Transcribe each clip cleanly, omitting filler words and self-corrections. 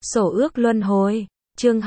Sổ ước luân hồi. Chương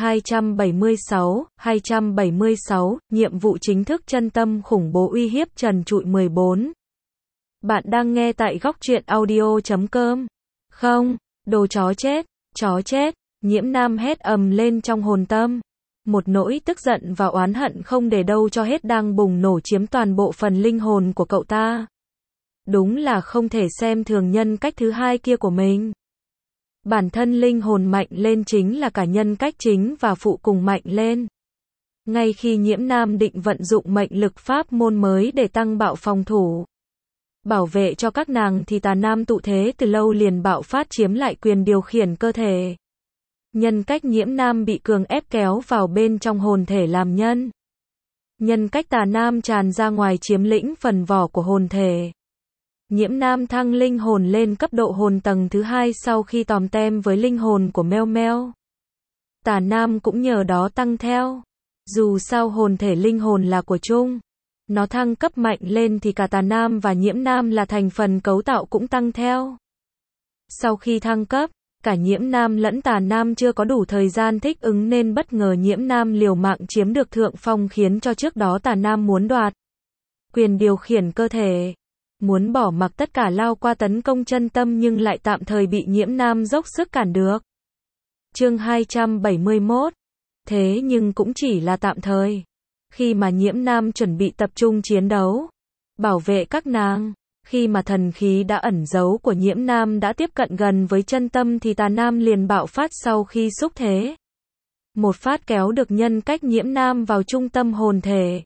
276, nhiệm vụ chính thức chân tâm khủng bố uy hiếp trần trụi 14. Bạn đang nghe tại góc truyện audio.com. Không, đồ chó chết, Nhiễm Nam hét ầm lên trong hồn tâm. Một nỗi tức giận và oán hận không để đâu cho hết đang bùng nổ chiếm toàn bộ phần linh hồn của cậu ta. Đúng là không thể xem thường nhân cách thứ hai kia của mình. Bản thân linh hồn mạnh lên chính là cả nhân cách chính và phụ cùng mạnh lên. Ngay khi Nhiễm Nam định vận dụng mệnh lực pháp môn mới để tăng bạo phòng thủ, bảo vệ cho các nàng thì tà nam tụ thế từ lâu liền bạo phát chiếm lại quyền điều khiển cơ thể. Nhân cách Nhiễm Nam bị cường ép kéo vào bên trong hồn thể làm nhân. Nhân cách tà nam tràn ra ngoài chiếm lĩnh phần vỏ của hồn thể. Nhiễm Nam thăng linh hồn lên cấp độ hồn tầng thứ 2 sau khi tòm tem với linh hồn của Meo Meo. Tà nam cũng nhờ đó tăng theo. Dù sao hồn thể linh hồn là của chung. Nó thăng cấp mạnh lên thì cả tà nam và Nhiễm Nam là thành phần cấu tạo cũng tăng theo. Sau khi thăng cấp, cả Nhiễm Nam lẫn tà nam chưa có đủ thời gian thích ứng nên bất ngờ Nhiễm Nam liều mạng chiếm được thượng phong khiến cho trước đó tà nam muốn đoạt quyền điều khiển cơ thể. Muốn bỏ mặc tất cả lao qua tấn công chân tâm nhưng lại tạm thời bị Nhiễm Nam dốc sức cản được. Chương 271. Thế nhưng cũng chỉ là tạm thời. Khi mà Nhiễm Nam chuẩn bị tập trung chiến đấu, bảo vệ các nàng, khi mà thần khí đã ẩn giấu của Nhiễm Nam đã tiếp cận gần với chân tâm thì tà nam liền bạo phát sau khi xúc thế. Một phát kéo được nhân cách Nhiễm Nam vào trung tâm hồn thể.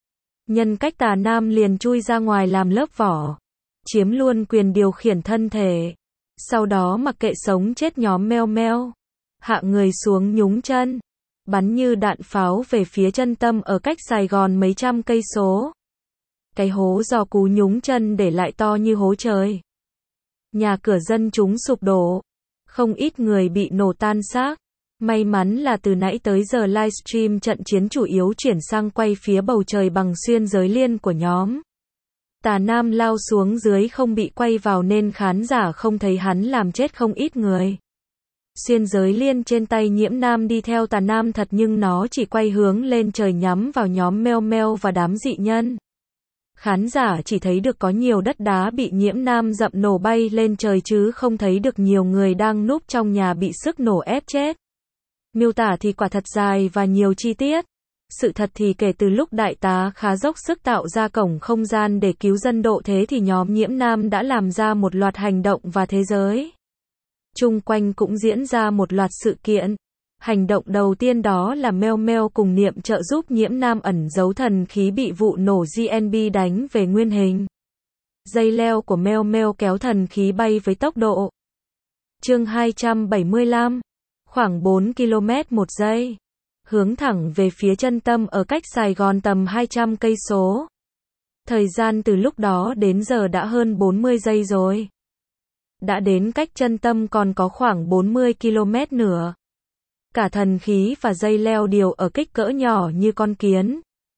Nhân cách tà nam liền chui ra ngoài làm lớp vỏ, chiếm luôn quyền điều khiển thân thể. Sau đó mặc kệ sống chết nhóm Meo Meo, hạ người xuống nhúng chân, bắn như đạn pháo về phía chân tâm ở cách Sài Gòn mấy trăm cây số. Cái hố do cú nhúng chân để lại to như hố trời. Nhà cửa dân chúng sụp đổ, không ít người bị nổ tan xác. May mắn là từ nãy tới giờ livestream trận chiến chủ yếu chuyển sang quay phía bầu trời bằng xuyên giới liên của nhóm. Tà nam lao xuống dưới không bị quay vào nên khán giả không thấy hắn làm chết không ít người. Xuyên giới liên trên tay Nhiễm Nam đi theo tà nam thật nhưng nó chỉ quay hướng lên trời nhắm vào nhóm Meo Meo và đám dị nhân. Khán giả chỉ thấy được có nhiều đất đá bị Nhiễm Nam dậm nổ bay lên trời chứ không thấy được nhiều người đang núp trong nhà bị sức nổ ép chết. Miêu tả thì quả thật dài và nhiều chi tiết. Sự thật thì kể từ lúc đại tá khá dốc sức tạo ra cổng không gian để cứu dân độ thế thì nhóm Nhiễm Nam đã làm ra một loạt hành động và thế giới chung quanh cũng diễn ra một loạt sự kiện. Hành động đầu tiên đó là Meo Meo cùng Niệm trợ giúp Nhiễm Nam ẩn giấu thần khí bị vụ nổ GNB đánh về nguyên hình. Dây leo của Meo Meo kéo thần khí bay với tốc độ. Chương 275. Khoảng 4 km một giây. Hướng thẳng về phía chân tâm ở cách Sài Gòn tầm 200 cây số. Thời gian từ lúc đó đến giờ đã hơn 40 giây rồi. Đã đến cách chân tâm còn có khoảng 40 km nữa. Cả thần khí và dây leo đều ở kích cỡ nhỏ như con kiến.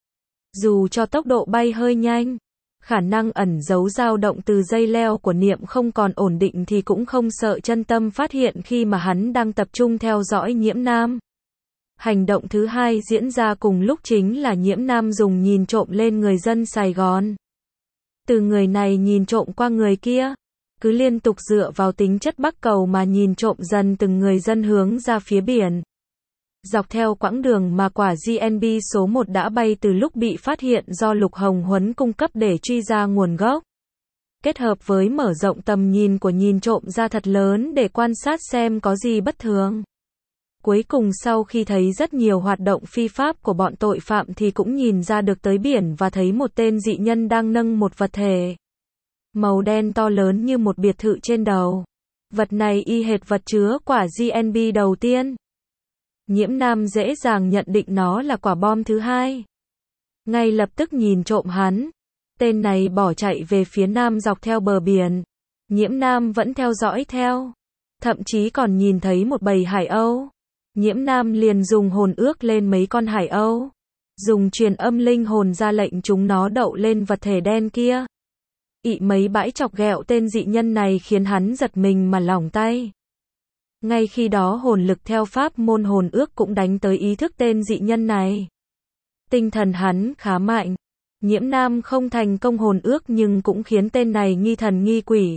Dù cho tốc độ bay hơi nhanh, khả năng ẩn giấu dao động từ dây leo của Niệm không còn ổn định thì cũng không sợ chân tâm phát hiện khi mà hắn đang tập trung theo dõi Nhiễm Nam. Hành động thứ hai diễn ra cùng lúc chính là Nhiễm Nam dùng nhìn trộm lên người dân Sài Gòn. Từ người này nhìn trộm qua người kia, cứ liên tục dựa vào tính chất bắc cầu mà nhìn trộm dần từng người dân hướng ra phía biển. Dọc theo quãng đường mà quả GNB số 1 đã bay từ lúc bị phát hiện do Lục Hồng Huấn cung cấp để truy ra nguồn gốc. Kết hợp với mở rộng tầm nhìn của nhìn trộm ra thật lớn để quan sát xem có gì bất thường. Cuối cùng sau khi thấy rất nhiều hoạt động phi pháp của bọn tội phạm thì cũng nhìn ra được tới biển và thấy một tên dị nhân đang nâng một vật thể màu đen to lớn như một biệt thự trên đầu. Vật này y hệt vật chứa quả GNB đầu tiên. Nhiễm Nam dễ dàng nhận định nó là quả bom thứ hai. Ngay lập tức nhìn trộm hắn. Tên này bỏ chạy về phía nam dọc theo bờ biển. Nhiễm Nam vẫn theo dõi theo. Thậm chí còn nhìn thấy một bầy hải âu. Nhiễm Nam liền dùng hồn ước lên mấy con hải âu. Dùng truyền âm linh hồn ra lệnh chúng nó đậu lên vật thể đen kia. Ị mấy bãi chọc ghẹo tên dị nhân này khiến hắn giật mình mà lỏng tay. Ngay khi đó hồn lực theo pháp môn hồn ước cũng đánh tới ý thức tên dị nhân này. Tinh thần hắn khá mạnh. Nhiễm Nam không thành công hồn ước nhưng cũng khiến tên này nghi thần nghi quỷ.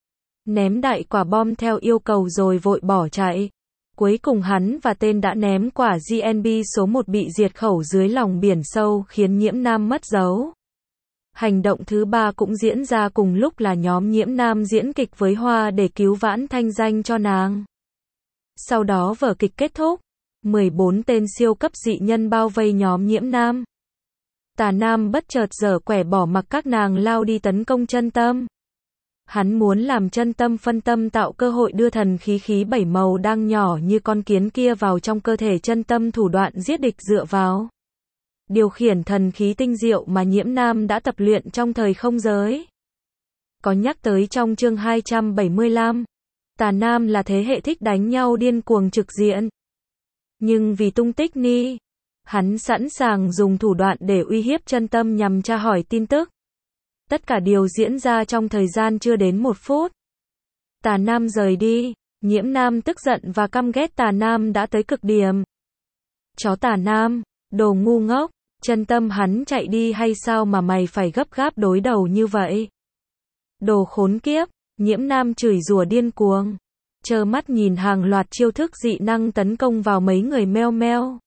Ném đại quả bom theo yêu cầu rồi vội bỏ chạy. Cuối cùng hắn và tên đã ném quả GNB số 1 bị diệt khẩu dưới lòng biển sâu khiến Nhiễm Nam mất dấu. Hành động thứ 3 cũng diễn ra cùng lúc là nhóm Nhiễm Nam diễn kịch với Hoa để cứu vãn thanh danh cho nàng. Sau đó vở kịch kết thúc, 14 tên siêu cấp dị nhân bao vây nhóm Nhiễm Nam. Tà Nam bất chợt giở quẻ bỏ mặc các nàng lao đi tấn công Chân Tâm. Hắn muốn làm Chân Tâm phân tâm tạo cơ hội đưa thần khí 7 màu đang nhỏ như con kiến kia vào trong cơ thể Chân Tâm, thủ đoạn giết địch dựa vào điều khiển thần khí tinh diệu mà Nhiễm Nam đã tập luyện trong thời không giới. Có nhắc tới trong chương 275. Tà Nam là thế hệ thích đánh nhau điên cuồng trực diện. Nhưng vì tung tích Ni, hắn sẵn sàng dùng thủ đoạn để uy hiếp Chân Tâm nhằm tra hỏi tin tức. Tất cả điều diễn ra trong thời gian chưa đến 1 phút. Tà Nam rời đi, Nhiễm Nam tức giận và căm ghét Tà Nam đã tới cực điểm. Chó Tà Nam, đồ ngu ngốc, Chân Tâm hắn chạy đi hay sao mà mày phải gấp gáp đối đầu như vậy? Đồ khốn kiếp, Nhiễm Nam chửi rủa điên cuồng, trơ mắt nhìn hàng loạt chiêu thức dị năng tấn công vào mấy người meo meo.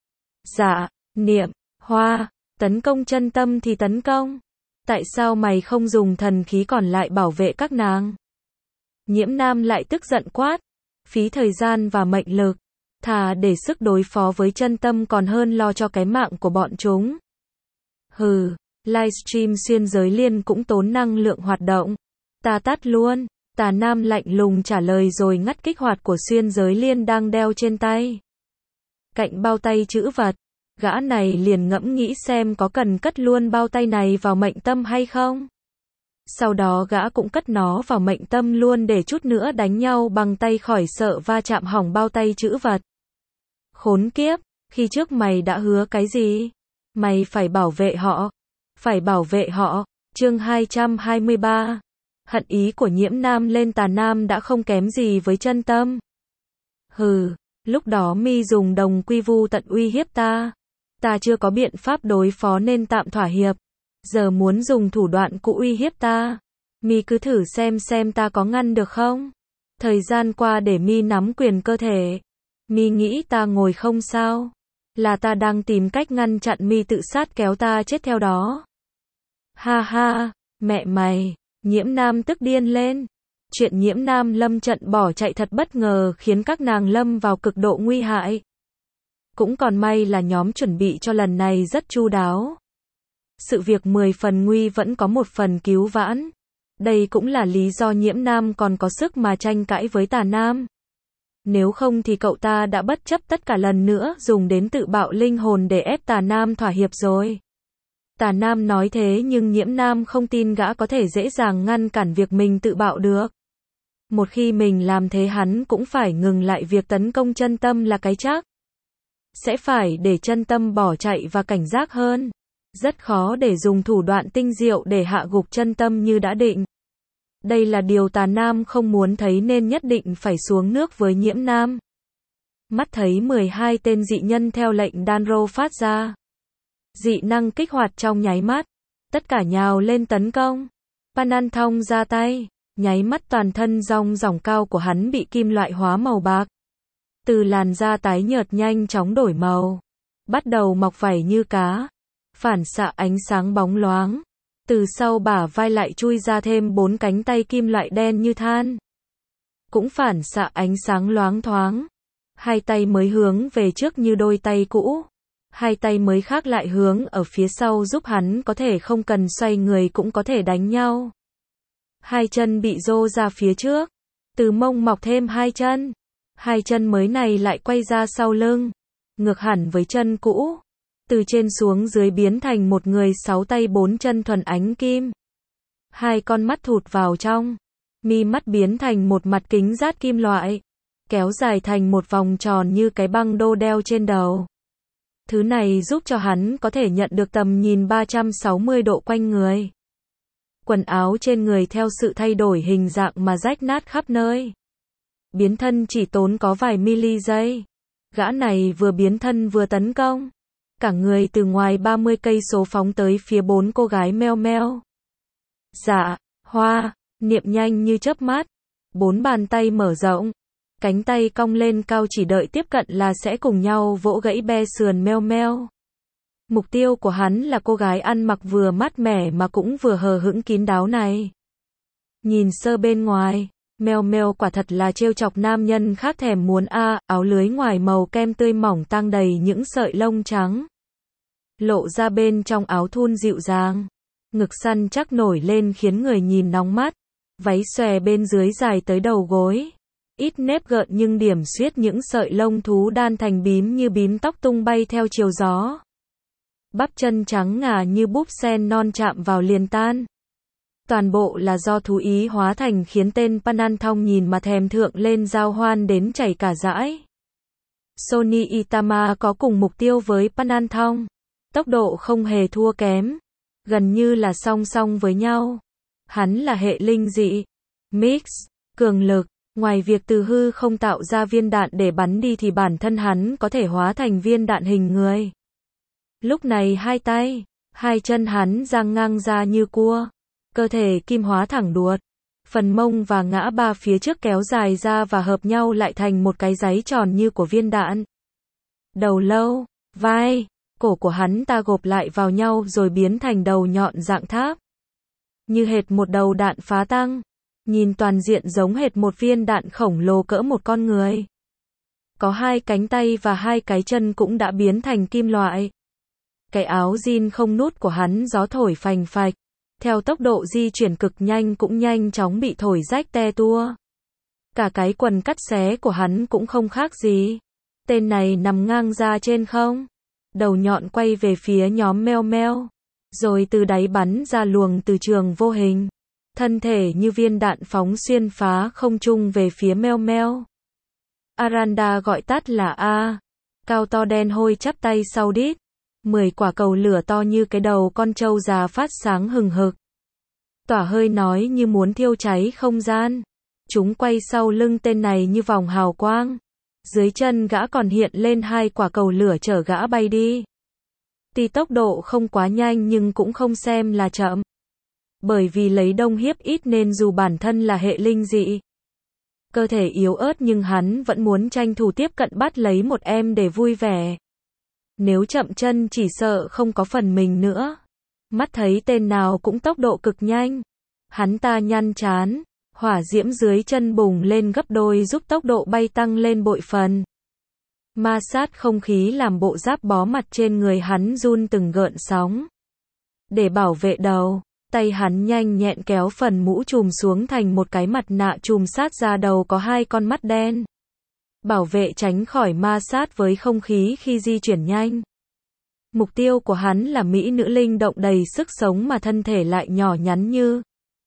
Dạ, Niệm, Hoa, tấn công Chân Tâm thì tấn công. Tại sao mày không dùng thần khí còn lại bảo vệ các nàng? Nhiễm Nam lại tức giận quát, phí thời gian và mệnh lực, thà để sức đối phó với Chân Tâm còn hơn lo cho cái mạng của bọn chúng. Hừ, livestream xuyên giới liên cũng tốn năng lượng hoạt động. Ta tắt luôn. Tà Nam lạnh lùng trả lời rồi ngắt kích hoạt của xuyên giới liên đang đeo trên tay. Cạnh bao tay trữ vật, gã này liền ngẫm nghĩ xem có cần cất luôn bao tay này vào mệnh tâm hay không. Sau đó gã cũng cất nó vào mệnh tâm luôn để chút nữa đánh nhau bằng tay khỏi sợ va chạm hỏng bao tay trữ vật. Khốn kiếp, khi trước mày đã hứa cái gì? Mày phải bảo vệ họ. Phải bảo vệ họ. Chương 223. Hận ý của Nhiễm Nam lên Tà Nam đã không kém gì với Chân Tâm. Hừ, lúc đó mi dùng đồng quy vu tận uy hiếp ta. Ta chưa có biện pháp đối phó nên tạm thỏa hiệp. Giờ muốn dùng thủ đoạn cũ uy hiếp ta. Mi cứ thử xem ta có ngăn được không? Thời gian qua để mi nắm quyền cơ thể. Mi nghĩ ta ngồi không sao? Là ta đang tìm cách ngăn chặn mi tự sát kéo ta chết theo đó. Ha ha, mẹ mày. Nhiễm Nam tức điên lên. Chuyện Nhiễm Nam lâm trận bỏ chạy thật bất ngờ khiến các nàng lâm vào cực độ nguy hại. Cũng còn may là nhóm chuẩn bị cho lần này rất chu đáo. Sự việc 10 phần nguy vẫn có 1 phần cứu vãn. Đây cũng là lý do Nhiễm Nam còn có sức mà tranh cãi với Tà Nam. Nếu không thì cậu ta đã bất chấp tất cả lần nữa dùng đến tự bạo linh hồn để ép Tà Nam thỏa hiệp rồi. Tà Nam nói thế nhưng Nhiễm Nam không tin gã có thể dễ dàng ngăn cản việc mình tự bạo được. Một khi mình làm thế hắn cũng phải ngừng lại việc tấn công Chân Tâm là cái chắc. Sẽ phải để Chân Tâm bỏ chạy và cảnh giác hơn. Rất khó để dùng thủ đoạn tinh diệu để hạ gục Chân Tâm như đã định. Đây là điều Tà Nam không muốn thấy nên nhất định phải xuống nước với Nhiễm Nam. Mắt thấy 12 tên dị nhân theo lệnh Danro phát ra. Dị năng kích hoạt trong nháy mắt. Tất cả nhào lên tấn công. Panan Thong ra tay. Nháy mắt toàn thân rong ròng cao của hắn bị kim loại hóa màu bạc. Từ làn da tái nhợt nhanh chóng đổi màu. Bắt đầu mọc vảy như cá. Phản xạ ánh sáng bóng loáng. Từ sau bả vai lại chui ra thêm 4 cánh tay kim loại đen như than. Cũng phản xạ ánh sáng loáng thoáng. 2 tay mới hướng về trước như đôi tay cũ. 2 tay mới khác lại hướng ở phía sau giúp hắn có thể không cần xoay người cũng có thể đánh nhau. 2 chân bị rô ra phía trước. Từ mông mọc thêm 2 chân. 2 chân mới này lại quay ra sau lưng. Ngược hẳn với chân cũ. Từ trên xuống dưới biến thành một người 6 tay 4 chân thuần ánh kim. 2 con mắt thụt vào trong. Mi mắt biến thành một mặt kính dát kim loại. Kéo dài thành một vòng tròn như cái băng đô đeo trên đầu. Thứ này giúp cho hắn có thể nhận được tầm nhìn 360 độ quanh người. Quần áo trên người theo sự thay đổi hình dạng mà rách nát khắp nơi. Biến thân chỉ tốn có vài mili giây. Gã này vừa biến thân vừa tấn công. Cả người từ ngoài 30 cây số phóng tới phía 4 cô gái meo meo. Dạ, Hoa, niệm nhanh như chớp mắt. 4 bàn tay mở rộng. Cánh tay cong lên cao chỉ đợi tiếp cận là sẽ cùng nhau vỗ gãy be sườn meo meo. Mục tiêu của hắn là cô gái ăn mặc vừa mát mẻ mà cũng vừa hờ hững kín đáo này. Nhìn sơ bên ngoài, meo meo quả thật là trêu chọc nam nhân khác thèm muốn áo lưới ngoài màu kem tươi mỏng tang đầy những sợi lông trắng. Lộ ra bên trong áo thun dịu dàng. Ngực săn chắc nổi lên khiến người nhìn nóng mắt. Váy xòe bên dưới dài tới đầu gối. Ít nếp gợn nhưng điểm xuyết những sợi lông thú đan thành bím như bím tóc tung bay theo chiều gió. Bắp chân trắng ngà như búp sen non chạm vào liền tan. Toàn bộ là do thú ý hóa thành khiến tên Pananthong nhìn mà thèm thượng lên giao hoan đến chảy cả dãi. Sony Itama có cùng mục tiêu với Pananthong. Tốc độ không hề thua kém. Gần như là song song với nhau. Hắn là hệ linh dị. Mix. Cường lực. Ngoài việc từ hư không tạo ra viên đạn để bắn đi thì bản thân hắn có thể hóa thành viên đạn hình người. Lúc này hai tay, hai chân hắn dang ngang ra như cua. Cơ thể kim hóa thẳng đuột. Phần mông và ngã ba phía trước kéo dài ra và hợp nhau lại thành một cái giấy tròn như của viên đạn. Đầu lâu, vai, cổ của hắn ta gộp lại vào nhau rồi biến thành đầu nhọn dạng tháp. Như hệt một đầu đạn phá tăng. Nhìn toàn diện giống hệt một viên đạn khổng lồ cỡ một con người. Có hai cánh tay và hai cái chân cũng đã biến thành kim loại. Cái áo jean không nút của hắn gió thổi phành phạch. Theo tốc độ di chuyển cực nhanh cũng nhanh chóng bị thổi rách te tua. Cả cái quần cắt xé của hắn cũng không khác gì. Tên này nằm ngang ra trên không. Đầu nhọn quay về phía nhóm meo meo. Rồi từ đáy bắn ra luồng từ trường vô hình. Thân thể như viên đạn phóng xuyên phá không trung về phía meo meo. Aranda gọi tắt là A. Cao to đen hôi chắp tay sau đít. 10 quả cầu lửa to như cái đầu con trâu già phát sáng hừng hực. Tỏa hơi nói như muốn thiêu cháy không gian. Chúng quay sau lưng tên này như vòng hào quang. Dưới chân gã còn hiện lên 2 quả cầu lửa chở gã bay đi. Tuy tốc độ không quá nhanh nhưng cũng không xem là chậm. Bởi vì lấy đông hiếp ít nên dù bản thân là hệ linh dị. Cơ thể yếu ớt nhưng hắn vẫn muốn tranh thủ tiếp cận bắt lấy một em để vui vẻ. Nếu chậm chân chỉ sợ không có phần mình nữa. Mắt thấy tên nào cũng tốc độ cực nhanh. Hắn ta nhăn chán. Hỏa diễm dưới chân bùng lên gấp đôi giúp tốc độ bay tăng lên bội phần. Ma sát không khí làm bộ giáp bó mặt trên người hắn run từng gợn sóng. Để bảo vệ đầu, tay hắn nhanh nhẹn kéo phần mũ trùm xuống thành một cái mặt nạ trùm sát ra đầu có 2 con mắt đen. Bảo vệ tránh khỏi ma sát với không khí khi di chuyển nhanh. Mục tiêu của hắn là mỹ nữ linh động đầy sức sống mà thân thể lại nhỏ nhắn như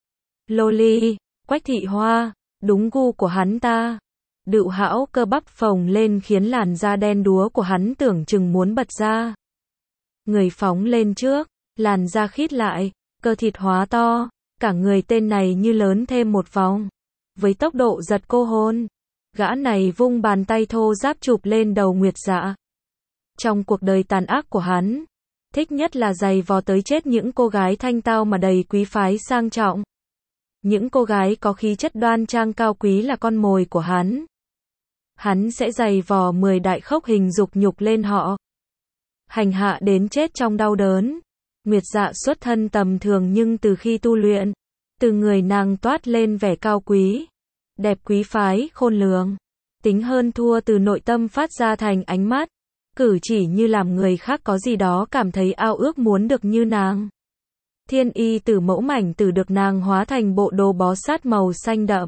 Loli, Quách Thị Hoa, đúng gu của hắn ta. Đựu hão cơ bắp phồng lên khiến làn da đen đúa của hắn tưởng chừng muốn bật ra. Người phóng lên trước, làn da khít lại, cơ thịt hóa to, cả người tên này như lớn thêm một vòng. Với tốc độ giật cô hồn, gã này vung bàn tay thô ráp chụp lên đầu Nguyệt Dạ. Trong cuộc đời tàn ác của hắn, thích nhất là giày vò tới chết những cô gái thanh tao mà đầy quý phái sang trọng. Những cô gái có khí chất đoan trang cao quý là con mồi của hắn. Hắn sẽ giày vò 10 đại khốc hình dục nhục lên họ. Hành hạ đến chết trong đau đớn. Nguyệt Dạ xuất thân tầm thường nhưng từ khi tu luyện, từ người nàng toát lên vẻ cao quý, đẹp quý phái, khôn lường. Tính hơn thua từ nội tâm phát ra thành ánh mắt, cử chỉ như làm người khác có gì đó cảm thấy ao ước muốn được như nàng. Thiên y tử mẫu mảnh tử được nàng hóa thành bộ đồ bó sát màu xanh đậm.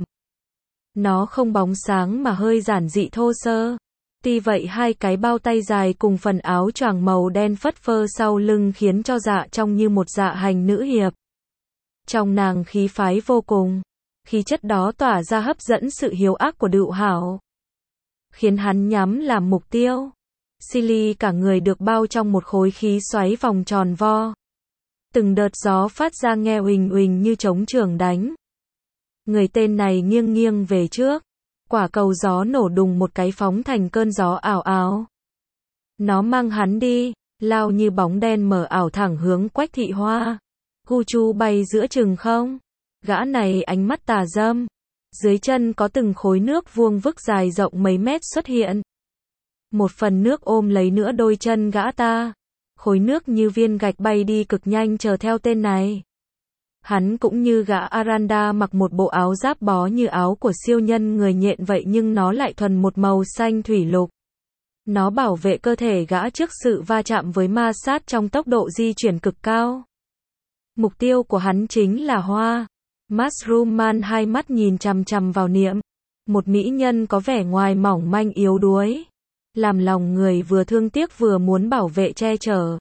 Nó không bóng sáng mà hơi giản dị thô sơ. Tuy vậy 2 cái bao tay dài cùng phần áo choàng màu đen phất phơ sau lưng khiến cho dạ trông như một dạ hành nữ hiệp. Trong nàng khí phái vô cùng. Khí chất đó tỏa ra hấp dẫn sự hiếu ác của Đựu Hảo. Khiến hắn nhắm làm mục tiêu. Silly cả người được bao trong một khối khí xoáy vòng tròn vo. Từng đợt gió phát ra nghe uỳnh uỳnh như trống trường đánh. Người tên này nghiêng nghiêng về trước. Quả cầu gió nổ đùng một cái phóng thành cơn gió ảo ảo. Nó mang hắn đi, lao như bóng đen mờ ảo thẳng hướng Quách Thị Hoa. Gu Chu bay giữa chừng không. Gã này ánh mắt tà dâm. Dưới chân có từng khối nước vuông vức dài rộng mấy mét xuất hiện. Một phần nước ôm lấy nửa đôi chân gã ta. Khối nước như viên gạch bay đi cực nhanh chờ theo tên này. Hắn cũng như gã Aranda mặc một bộ áo giáp bó như áo của siêu nhân người nhện vậy nhưng nó lại thuần một màu xanh thủy lục. Nó bảo vệ cơ thể gã trước sự va chạm với ma sát trong tốc độ di chuyển cực cao. Mục tiêu của hắn chính là Hoa. Mushroom Man hai mắt nhìn chằm chằm vào Niệm. Một mỹ nhân có vẻ ngoài mỏng manh yếu đuối. Làm lòng người vừa thương tiếc vừa muốn bảo vệ che chở.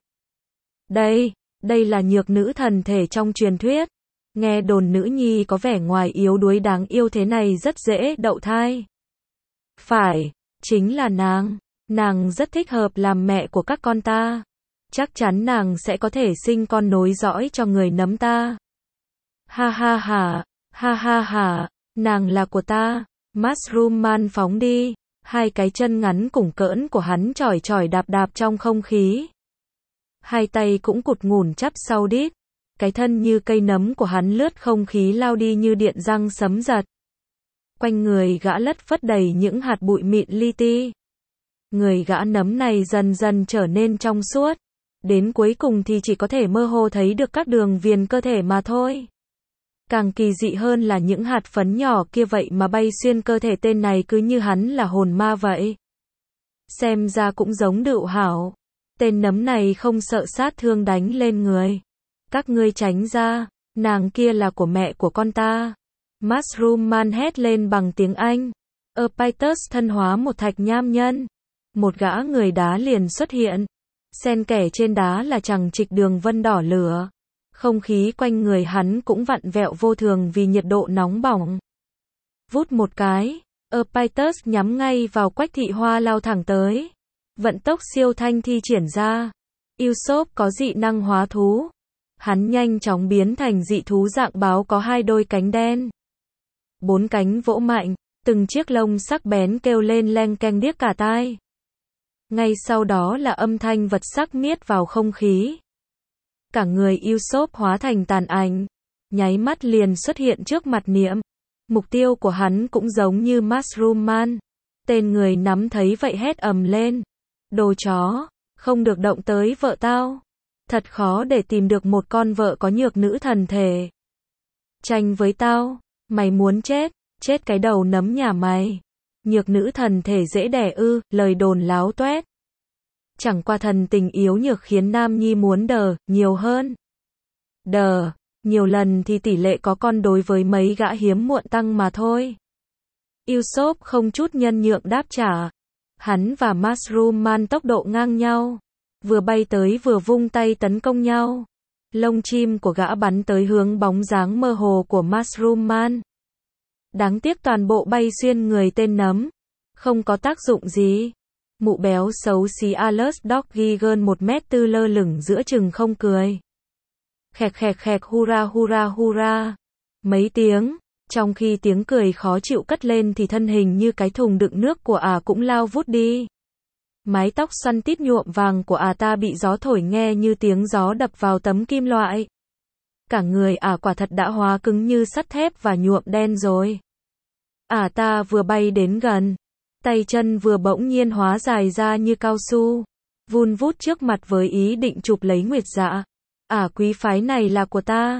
Đây là nhược nữ thần thể trong truyền thuyết. Nghe đồn nữ nhi có vẻ ngoài yếu đuối đáng yêu thế này rất dễ đậu thai. Phải, chính là nàng. Nàng rất thích hợp làm mẹ của các con ta. Chắc chắn nàng sẽ có thể sinh con nối dõi cho người nấm ta. Ha ha ha, nàng là của ta. Mushroom Man phóng đi. Hai cái chân ngắn củng cỡn của hắn chỏi chỏi đạp đạp trong không khí. Hai tay cũng cụt ngủn chắp sau đít. Cái thân như cây nấm của hắn lướt không khí lao đi như điện răng sấm giật. Quanh người gã lất phất đầy những hạt bụi mịn li ti. Người gã nấm này dần dần trở nên trong suốt. Đến cuối cùng thì chỉ có thể mơ hồ thấy được các đường viền cơ thể mà thôi. Càng kỳ dị hơn là những hạt phấn nhỏ kia vậy mà bay xuyên cơ thể tên này cứ như hắn là hồn ma vậy. Xem ra cũng giống Đựu Hảo. Tên nấm này không sợ sát thương đánh lên người. Các ngươi tránh ra, nàng kia là của mẹ của con ta. Mushroom Man hét lên bằng tiếng Anh. Apitus thân hóa một thạch nham nhân. Một gã người đá liền xuất hiện. Xen kẽ trên đá là chằng chịt đường vân đỏ lửa. Không khí quanh người hắn cũng vặn vẹo vô thường vì nhiệt độ nóng bỏng. Vút một cái, Apitus nhắm ngay vào Quách Thị Hoa lao thẳng tới. Vận tốc siêu thanh thi triển ra. Usopp có dị năng hóa thú. Hắn nhanh chóng biến thành dị thú dạng báo có hai đôi cánh đen. Bốn cánh vỗ mạnh, từng chiếc lông sắc bén kêu lên leng keng điếc cả tai. Ngay sau đó là âm thanh vật sắc miết vào không khí. Cả người Usopp hóa thành tàn ảnh, nháy mắt liền xuất hiện trước mặt Niệm. Mục tiêu của hắn cũng giống như Mushroom Man. Tên người nắm thấy vậy hét ầm lên. Đồ chó, không được động tới vợ tao. Thật khó để tìm được một con vợ có nhược nữ thần thể. Tranh với tao, mày muốn chết cái đầu nấm nhà mày. Nhược nữ thần thể dễ đẻ ư, lời đồn láo toét. Chẳng qua thần tình yếu nhược khiến nam nhi muốn đờ, nhiều hơn. Đờ, nhiều lần thì tỷ lệ có con đối với mấy gã hiếm muộn tăng mà thôi. Usopp không chút nhân nhượng đáp trả. Hắn và Mushroom Man tốc độ ngang nhau. Vừa bay tới vừa vung tay tấn công nhau. Lông chim của gã bắn tới hướng bóng dáng mơ hồ của Mushroom Man. Đáng tiếc toàn bộ bay xuyên người tên nấm. Không có tác dụng gì. Mụ béo xấu xí Alert Dog Gigan 1m4 lơ lửng giữa chừng không cười. Khẹt khẹt khẹt hurra hurra hurra. Mấy tiếng, trong khi tiếng cười khó chịu cất lên thì thân hình như cái thùng đựng nước của cũng lao vút đi. Mái tóc xoăn tít nhuộm vàng của ta bị gió thổi nghe như tiếng gió đập vào tấm kim loại. Cả người quả thật đã hóa cứng như sắt thép và nhuộm đen rồi. Ta vừa bay đến gần, tay chân vừa bỗng nhiên hóa dài ra như cao su, vun vút trước mặt với ý định chụp lấy Nguyệt Dạ. Quý phái này là của ta.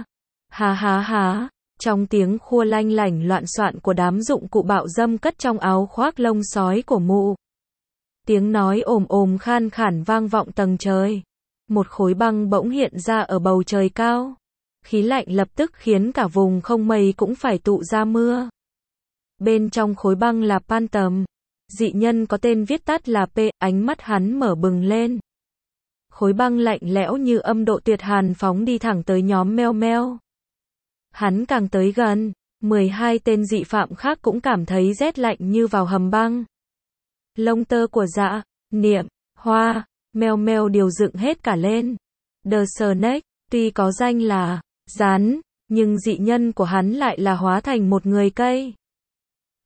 Há. Trong tiếng khua lanh lảnh loạn soạn của đám dụng cụ bạo dâm cất trong áo khoác lông sói của mụ. Tiếng nói ồm khan khản vang vọng tầng trời. Một khối băng bỗng hiện ra ở bầu trời cao. Khí lạnh lập tức khiến cả vùng không mây cũng phải tụ ra mưa. Bên trong khối băng là Phantom. Dị nhân có tên viết tắt là P, ánh mắt hắn mở bừng lên. Khối băng lạnh lẽo như âm độ tuyệt hàn phóng đi thẳng tới nhóm Meo Meo. Hắn càng tới gần, 12 tên dị phạm khác cũng cảm thấy rét lạnh như vào hầm băng. Lông tơ của Dạ, Niệm, Hoa, Meo Meo đều dựng hết cả lên. The Snake, tuy có danh là rắn, nhưng dị nhân của hắn lại là hóa thành một người cây.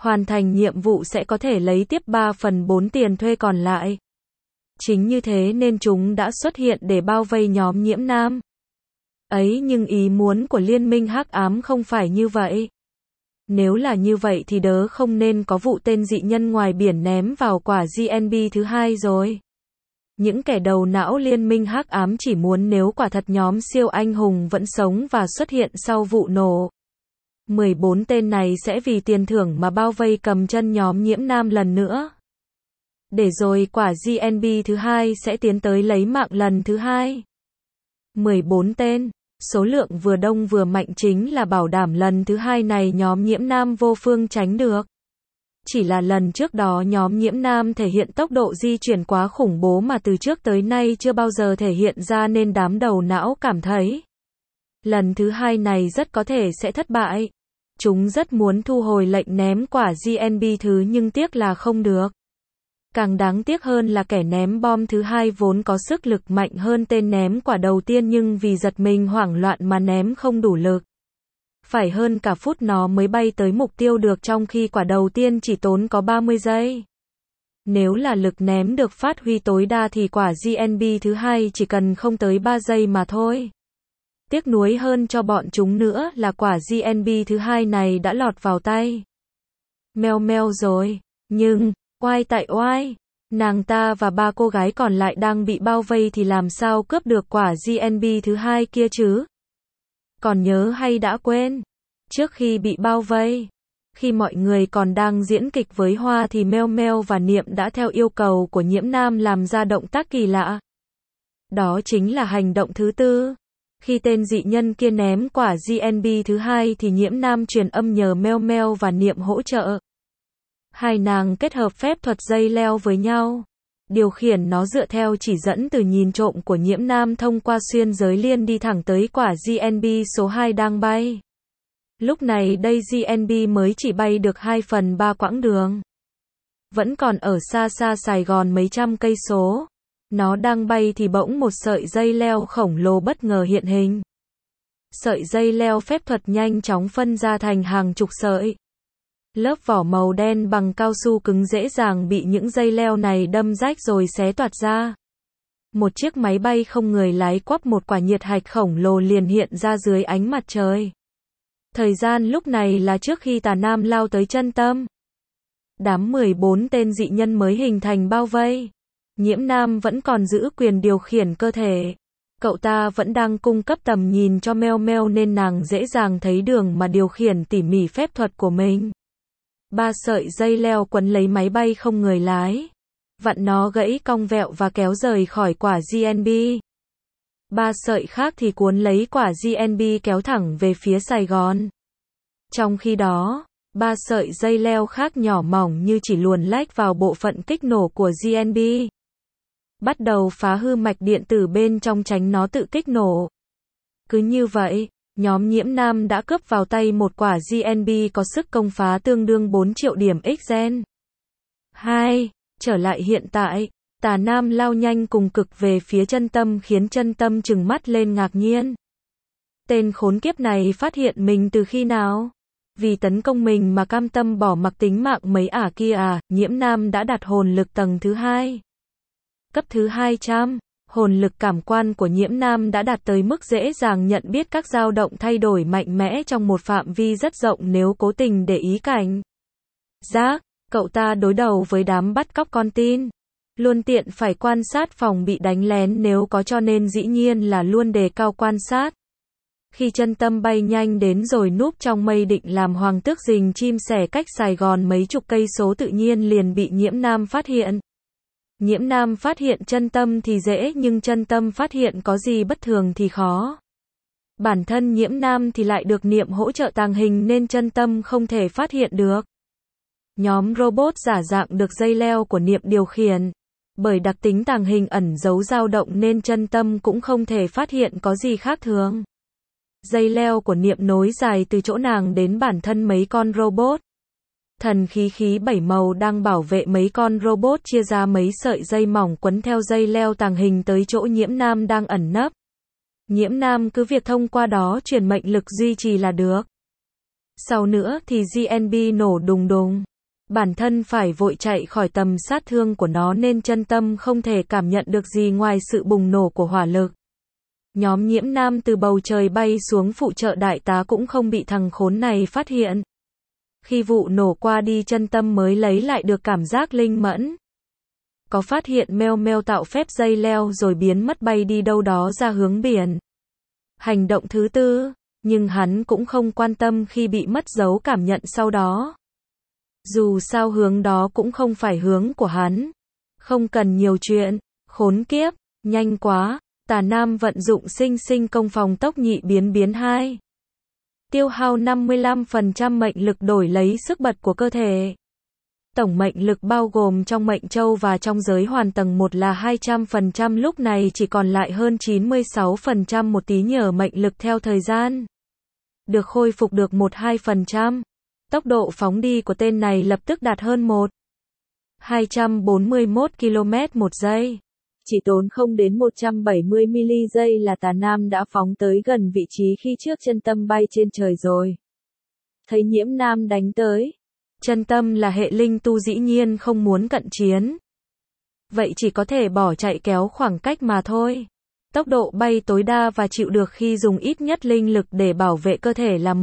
Hoàn thành nhiệm vụ sẽ có thể lấy tiếp 3/4 tiền thuê còn lại. Chính như thế nên chúng đã xuất hiện để bao vây nhóm Nhiễm Nam. Ấy nhưng ý muốn của Liên minh Hắc Ám không phải như vậy. Nếu là như vậy thì đớ không nên có vụ tên dị nhân ngoài biển ném vào quả GNB thứ hai rồi. Những kẻ đầu não Liên minh Hắc Ám chỉ muốn nếu quả thật nhóm siêu anh hùng vẫn sống và xuất hiện sau vụ nổ. 14 tên này sẽ vì tiền thưởng mà bao vây cầm chân nhóm Nhiễm Nam lần nữa. Để rồi quả GNB thứ hai sẽ tiến tới lấy mạng lần thứ hai. 14 tên, số lượng vừa đông vừa mạnh chính là bảo đảm lần thứ hai này nhóm Nhiễm Nam vô phương tránh được. Chỉ là lần trước đó nhóm Nhiễm Nam thể hiện tốc độ di chuyển quá khủng bố mà từ trước tới nay chưa bao giờ thể hiện ra nên đám đầu não cảm thấy. Lần thứ hai này rất có thể sẽ thất bại. Chúng rất muốn thu hồi lệnh ném quả GNB thứ nhưng tiếc là không được. Càng đáng tiếc hơn là kẻ ném bom thứ hai vốn có sức lực mạnh hơn tên ném quả đầu tiên nhưng vì giật mình hoảng loạn mà ném không đủ lực. Phải hơn cả phút nó mới bay tới mục tiêu được trong khi quả đầu tiên chỉ tốn có 30 giây. Nếu là lực ném được phát huy tối đa thì quả GNB thứ hai chỉ cần không tới 3 giây mà thôi. Tiếc nuối hơn cho bọn chúng nữa là quả GNB thứ hai này đã lọt vào tay Meo Meo rồi. Nhưng, oai tại oai, nàng ta và 3 cô gái còn lại đang bị bao vây thì làm sao cướp được quả GNB thứ hai kia chứ? Còn nhớ hay đã quên? Trước khi bị bao vây, khi mọi người còn đang diễn kịch với Hoa thì Meo Meo và Niệm đã theo yêu cầu của Nhiễm Nam làm ra động tác kỳ lạ. Đó chính là hành động thứ tư. Khi tên dị nhân kia ném quả GNB thứ hai thì Nhiễm Nam truyền âm nhờ Meo Meo và Niệm hỗ trợ. Hai nàng kết hợp phép thuật dây leo với nhau. Điều khiển nó dựa theo chỉ dẫn từ nhìn trộm của Nhiễm Nam thông qua xuyên giới liên đi thẳng tới quả GNB số 2 đang bay. Lúc này đây GNB mới chỉ bay được 2/3 quãng đường. Vẫn còn ở xa xa Sài Gòn mấy trăm cây số. Nó đang bay thì bỗng một sợi dây leo khổng lồ bất ngờ hiện hình. Sợi dây leo phép thuật nhanh chóng phân ra thành hàng chục sợi. Lớp vỏ màu đen bằng cao su cứng dễ dàng bị những dây leo này đâm rách rồi xé toạc ra. Một chiếc máy bay không người lái quắp một quả nhiệt hạch khổng lồ liền hiện ra dưới ánh mặt trời. Thời gian lúc này là trước khi Tà Nam lao tới chân tâm. Đám 14 tên dị nhân mới hình thành bao vây. Nhiễm Nam vẫn còn giữ quyền điều khiển cơ thể. Cậu ta vẫn đang cung cấp tầm nhìn cho Meo Meo nên nàng dễ dàng thấy đường mà điều khiển tỉ mỉ phép thuật của mình. 3 sợi dây leo quấn lấy máy bay không người lái. Vặn nó gãy cong vẹo và kéo rời khỏi quả GNB. 3 sợi khác thì cuốn lấy quả GNB kéo thẳng về phía Sài Gòn. Trong khi đó, 3 sợi dây leo khác nhỏ mỏng như chỉ luồn lách vào bộ phận kích nổ của GNB. Bắt đầu phá hư mạch điện tử bên trong tránh nó tự kích nổ. Cứ như vậy, nhóm Nhiễm Nam đã cướp vào tay một quả GNB có sức công phá tương đương 4 triệu điểm X-Gen. 2. Trở lại hiện tại, Tà Nam lao nhanh cùng cực về phía chân tâm khiến chân tâm trừng mắt lên ngạc nhiên. Tên khốn kiếp này phát hiện mình từ khi nào? Vì tấn công mình mà cam tâm bỏ mặc tính mạng mấy ả kia à? Nhiễm Nam đã đặt hồn lực tầng thứ 2. Cấp thứ 200, hồn lực cảm quan của Nhiễm Nam đã đạt tới mức dễ dàng nhận biết các dao động thay đổi mạnh mẽ trong một phạm vi rất rộng nếu cố tình để ý cảnh. Giác, cậu ta đối đầu với đám bắt cóc con tin. Luôn tiện phải quan sát phòng bị đánh lén nếu có cho nên dĩ nhiên là luôn đề cao quan sát. Khi chân tâm bay nhanh đến rồi núp trong mây định làm hoàng tước rình chim sẻ cách Sài Gòn mấy chục cây số tự nhiên liền bị Nhiễm Nam phát hiện. Nhiễm Nam phát hiện chân tâm thì dễ nhưng chân tâm phát hiện có gì bất thường thì khó. Bản thân Nhiễm Nam thì lại được Niệm hỗ trợ tàng hình nên chân tâm không thể phát hiện được. Nhóm robot giả dạng được dây leo của Niệm điều khiển. Bởi đặc tính tàng hình ẩn giấu dao động nên chân tâm cũng không thể phát hiện có gì khác thường. Dây leo của Niệm nối dài từ chỗ nàng đến bản thân mấy con robot. Thần khí 7 màu đang bảo vệ mấy con robot chia ra mấy sợi dây mỏng quấn theo dây leo tàng hình tới chỗ Nhiễm Nam đang ẩn nấp. Nhiễm Nam cứ việc thông qua đó truyền mệnh lực duy trì là được. Sau nữa thì GNB nổ đùng đùng. Bản thân phải vội chạy khỏi tầm sát thương của nó nên chân tâm không thể cảm nhận được gì ngoài sự bùng nổ của hỏa lực. Nhóm Nhiễm Nam từ bầu trời bay xuống phụ trợ đại tá cũng không bị thằng khốn này phát hiện. Khi vụ nổ qua đi chân tâm mới lấy lại được cảm giác linh mẫn. Có phát hiện meo meo tạo phép dây leo rồi biến mất bay đi đâu đó ra hướng biển. Hành động thứ tư, nhưng hắn cũng không quan tâm khi bị mất dấu cảm nhận sau đó. Dù sao hướng đó cũng không phải hướng của hắn. Không cần nhiều chuyện, khốn kiếp, nhanh quá, Tà Nam vận dụng sinh sinh công phòng tốc nhị biến 2. Tiêu hao 55% mệnh lực đổi lấy sức bật của cơ thể. Tổng mệnh lực bao gồm trong mệnh châu và trong giới hoàn tầng 1 là 200%, lúc này chỉ còn lại hơn 96% một tí nhờ mệnh lực theo thời gian. Được khôi phục được 1-2%. Tốc độ phóng đi của tên này lập tức đạt hơn 241 km một giây. Chỉ tốn không đến 170 giây là Tà Nam đã phóng tới gần vị trí khi trước chân tâm bay trên trời rồi. Thấy Nhiễm Nam đánh tới. Chân tâm là hệ linh tu dĩ nhiên không muốn cận chiến. Vậy chỉ có thể bỏ chạy kéo khoảng cách mà thôi. Tốc độ bay tối đa và chịu được khi dùng ít nhất linh lực để bảo vệ cơ thể là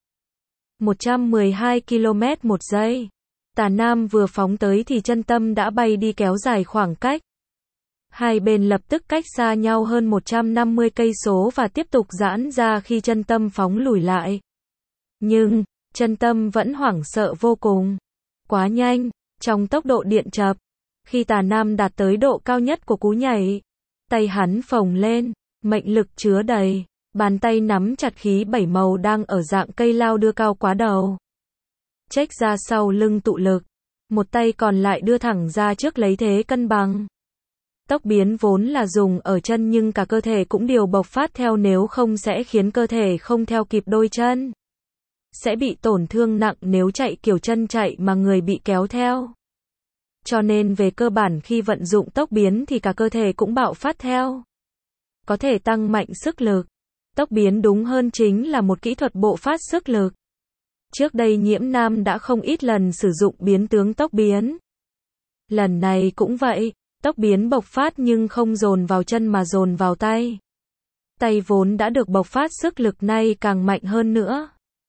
112 km một giây. Tà Nam vừa phóng tới thì chân tâm đã bay đi kéo dài khoảng cách. Hai bên lập tức cách xa nhau hơn 150 cây số và tiếp tục giãn ra khi chân tâm phóng lùi lại. Nhưng, chân tâm vẫn hoảng sợ vô cùng. Quá nhanh, trong tốc độ điện chập. Khi Tà Nam đạt tới độ cao nhất của cú nhảy, tay hắn phồng lên, mệnh lực chứa đầy, bàn tay nắm chặt khí 7 màu đang ở dạng cây lao đưa cao quá đầu. Chếch ra sau lưng tụ lực, một tay còn lại đưa thẳng ra trước lấy thế cân bằng. Tốc biến vốn là dùng ở chân nhưng cả cơ thể cũng đều bộc phát theo, nếu không sẽ khiến cơ thể không theo kịp đôi chân. Sẽ bị tổn thương nặng nếu chạy kiểu chân chạy mà người bị kéo theo. Cho nên về cơ bản khi vận dụng tốc biến thì cả cơ thể cũng bạo phát theo. Có thể tăng mạnh sức lực. Tốc biến đúng hơn chính là một kỹ thuật bộ phát sức lực. Trước đây Nhiễm Nam đã không ít lần sử dụng biến tướng tốc biến. Lần này cũng vậy, tốc biến bộc phát nhưng không dồn vào chân mà dồn vào tay. Tay vốn đã được bộc phát sức lực nay càng mạnh hơn nữa.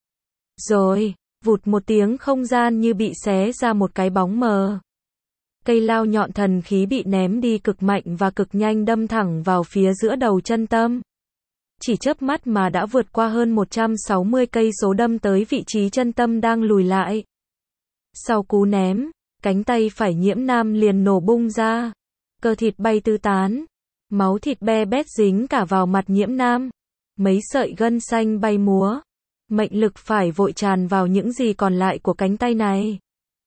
Rồi, vụt một tiếng không gian như bị xé ra một cái bóng mờ. Cây lao nhọn thần khí bị ném đi cực mạnh và cực nhanh đâm thẳng vào phía giữa đầu chân tâm. Chỉ chớp mắt mà đã vượt qua hơn 160 cây số đâm tới vị trí chân tâm đang lùi lại. Sau cú ném, cánh tay phải Nhiễm Nam liền nổ bung ra. Cơ thịt bay tứ tán. Máu thịt be bét dính cả vào mặt Nhiễm Nam. Mấy sợi gân xanh bay múa. Mệnh lực phải vội tràn vào những gì còn lại của cánh tay này.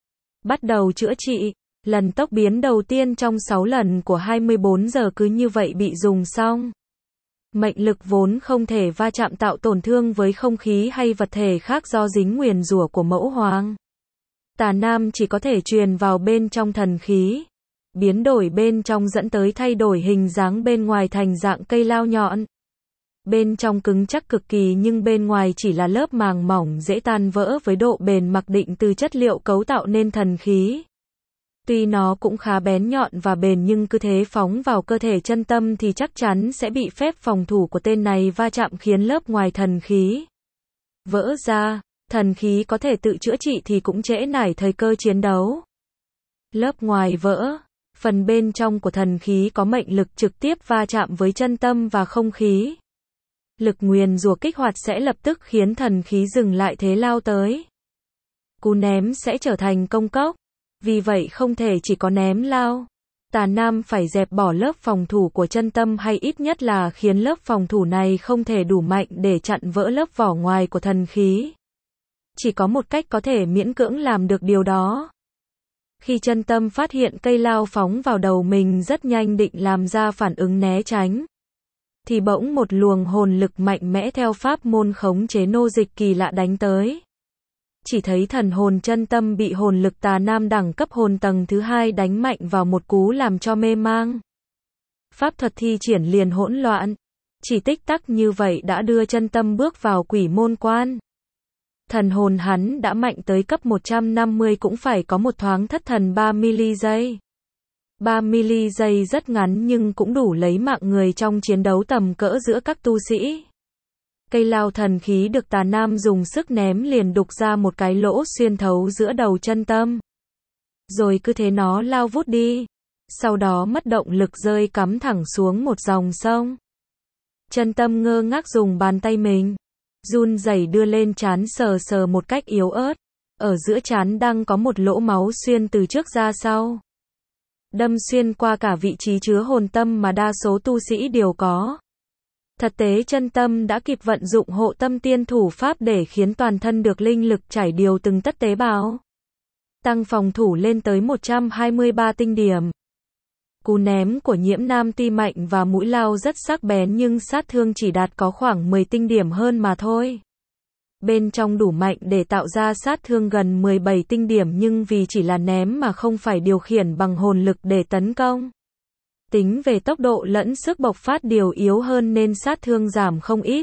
Bắt đầu chữa trị. Lần tốc biến đầu tiên trong 6 lần của 24 giờ cứ như vậy bị dùng xong. Mệnh lực vốn không thể va chạm tạo tổn thương với không khí hay vật thể khác do dính nguyền rủa của Mẫu Hoàng. Tà Nam chỉ có thể truyền vào bên trong thần khí. Biến đổi bên trong dẫn tới thay đổi hình dáng bên ngoài thành dạng cây lao nhọn. Bên trong cứng chắc cực kỳ nhưng bên ngoài chỉ là lớp màng mỏng dễ tan vỡ với độ bền mặc định từ chất liệu cấu tạo nên thần khí. Tuy nó cũng khá bén nhọn và bền nhưng cứ thế phóng vào cơ thể chân tâm thì chắc chắn sẽ bị phép phòng thủ của tên này va chạm khiến lớp ngoài thần khí vỡ ra. Thần khí có thể tự chữa trị thì cũng trễ nải thời cơ chiến đấu. Lớp ngoài vỡ, phần bên trong của thần khí có mệnh lực trực tiếp va chạm với chân tâm và không khí. Lực nguyền rủa kích hoạt sẽ lập tức khiến thần khí dừng lại thế lao tới. Cú ném sẽ trở thành công cốc. Vì vậy không thể chỉ có ném lao. Tà Nam phải dẹp bỏ lớp phòng thủ của chân tâm hay ít nhất là khiến lớp phòng thủ này không thể đủ mạnh để chặn vỡ lớp vỏ ngoài của thần khí. Chỉ có một cách có thể miễn cưỡng làm được điều đó. Khi chân tâm phát hiện cây lao phóng vào đầu mình rất nhanh định làm ra phản ứng né tránh. Thì bỗng một luồng hồn lực mạnh mẽ theo pháp môn khống chế nô dịch kỳ lạ đánh tới. Chỉ thấy thần hồn chân tâm bị hồn lực Tà Nam đẳng cấp hồn tầng thứ 2 đánh mạnh vào một cú làm cho mê mang. Pháp thuật thi triển liền hỗn loạn. Chỉ tích tắc như vậy đã đưa chân tâm bước vào quỷ môn quan. Thần hồn hắn đã mạnh tới cấp 150 cũng phải có một thoáng thất thần 3 giây. 3 giây rất ngắn nhưng cũng đủ lấy mạng người trong chiến đấu tầm cỡ giữa các tu sĩ. Cây lao thần khí được Tà Nam dùng sức ném liền đục ra một cái lỗ xuyên thấu giữa đầu chân tâm. Rồi cứ thế nó lao vút đi. Sau đó mất động lực rơi cắm thẳng xuống một dòng sông. Chân tâm ngơ ngác dùng bàn tay mình run rẩy đưa lên trán sờ sờ một cách yếu ớt. Ở giữa trán đang có một lỗ máu xuyên từ trước ra sau. Đâm xuyên qua cả vị trí chứa hồn tâm mà đa số tu sĩ đều có. Thật tế chân tâm đã kịp vận dụng hộ tâm tiên thủ pháp để khiến toàn thân được linh lực chảy điều từng tất tế bào. Tăng phòng thủ lên tới 123 tinh điểm. Cú ném của Nhiễm Nam tuy mạnh và mũi lao rất sắc bén nhưng sát thương chỉ đạt có khoảng 10 tinh điểm hơn mà thôi. Bên trong đủ mạnh để tạo ra sát thương gần 17 tinh điểm nhưng vì chỉ là ném mà không phải điều khiển bằng hồn lực để tấn công. Tính về tốc độ lẫn sức bộc phát đều yếu hơn nên sát thương giảm không ít.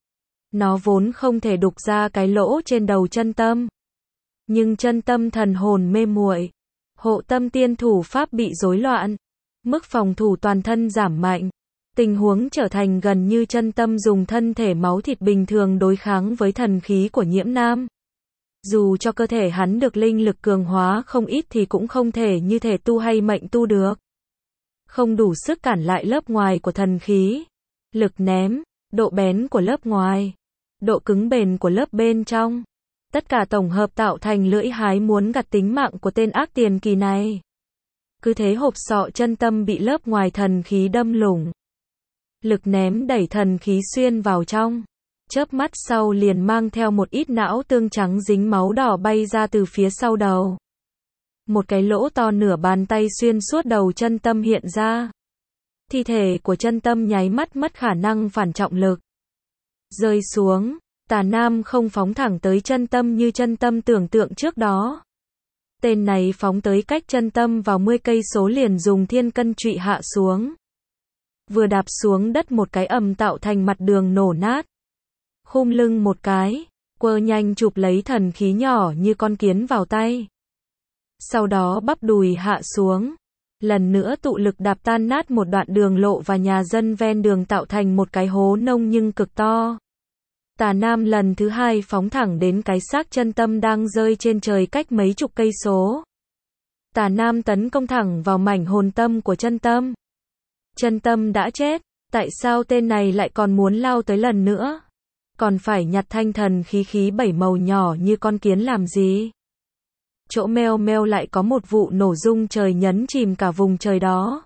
Nó vốn không thể đục ra cái lỗ trên đầu chân tâm. Nhưng chân tâm thần hồn mê muội, hộ tâm tiên thủ pháp bị rối loạn, mức phòng thủ toàn thân giảm mạnh. Tình huống trở thành gần như chân tâm dùng thân thể máu thịt bình thường đối kháng với thần khí của Nhiễm Nam. Dù cho cơ thể hắn được linh lực cường hóa không ít thì cũng không thể như thể tu hay mệnh tu được. Không đủ sức cản lại lớp ngoài của thần khí. Lực ném, độ bén của lớp ngoài, độ cứng bền của lớp bên trong. Tất cả tổng hợp tạo thành lưỡi hái muốn gặt tính mạng của tên ác tiền kỳ này. Cứ thế hộp sọ chân tâm bị lớp ngoài thần khí đâm lủng. Lực ném đẩy thần khí xuyên vào trong. Chớp mắt sau liền mang theo một ít não tương trắng dính máu đỏ bay ra từ phía sau đầu. Một cái lỗ to nửa bàn tay xuyên suốt đầu chân tâm hiện ra. Thi thể của chân tâm nháy mắt mất khả năng phản trọng lực. Rơi xuống, Tà Nam không phóng thẳng tới chân tâm như chân tâm tưởng tượng trước đó. Tên này phóng tới cách chân tâm vào 10 cây số liền dùng thiên cân trụy hạ xuống. Vừa đạp xuống đất một cái ầm tạo thành mặt đường nổ nát. Khum lưng một cái, quơ nhanh chụp lấy thần khí nhỏ như con kiến vào tay. Sau đó bắp đùi hạ xuống. Lần nữa tụ lực đạp tan nát một đoạn đường lộ và nhà dân ven đường tạo thành một cái hố nông nhưng cực to. Tà Nam lần thứ hai phóng thẳng đến cái xác chân tâm đang rơi trên trời cách mấy chục cây số. Tà Nam tấn công thẳng vào mảnh hồn tâm của chân tâm. Chân tâm đã chết, tại sao tên này lại còn muốn lao tới lần nữa? Còn phải nhặt thanh thần khí 7 màu nhỏ như con kiến làm gì? Chỗ meo meo lại có một vụ nổ rung trời nhấn chìm cả vùng trời đó.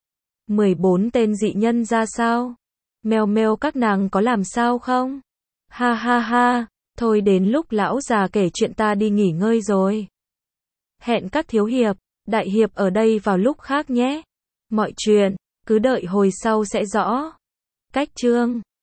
14 tên dị nhân ra sao? Meo meo các nàng có làm sao không? Ha ha ha, thôi đến lúc lão già kể chuyện ta đi nghỉ ngơi rồi. Hẹn các thiếu hiệp, đại hiệp ở đây vào lúc khác nhé. Mọi chuyện, cứ đợi hồi sau sẽ rõ. Cách chương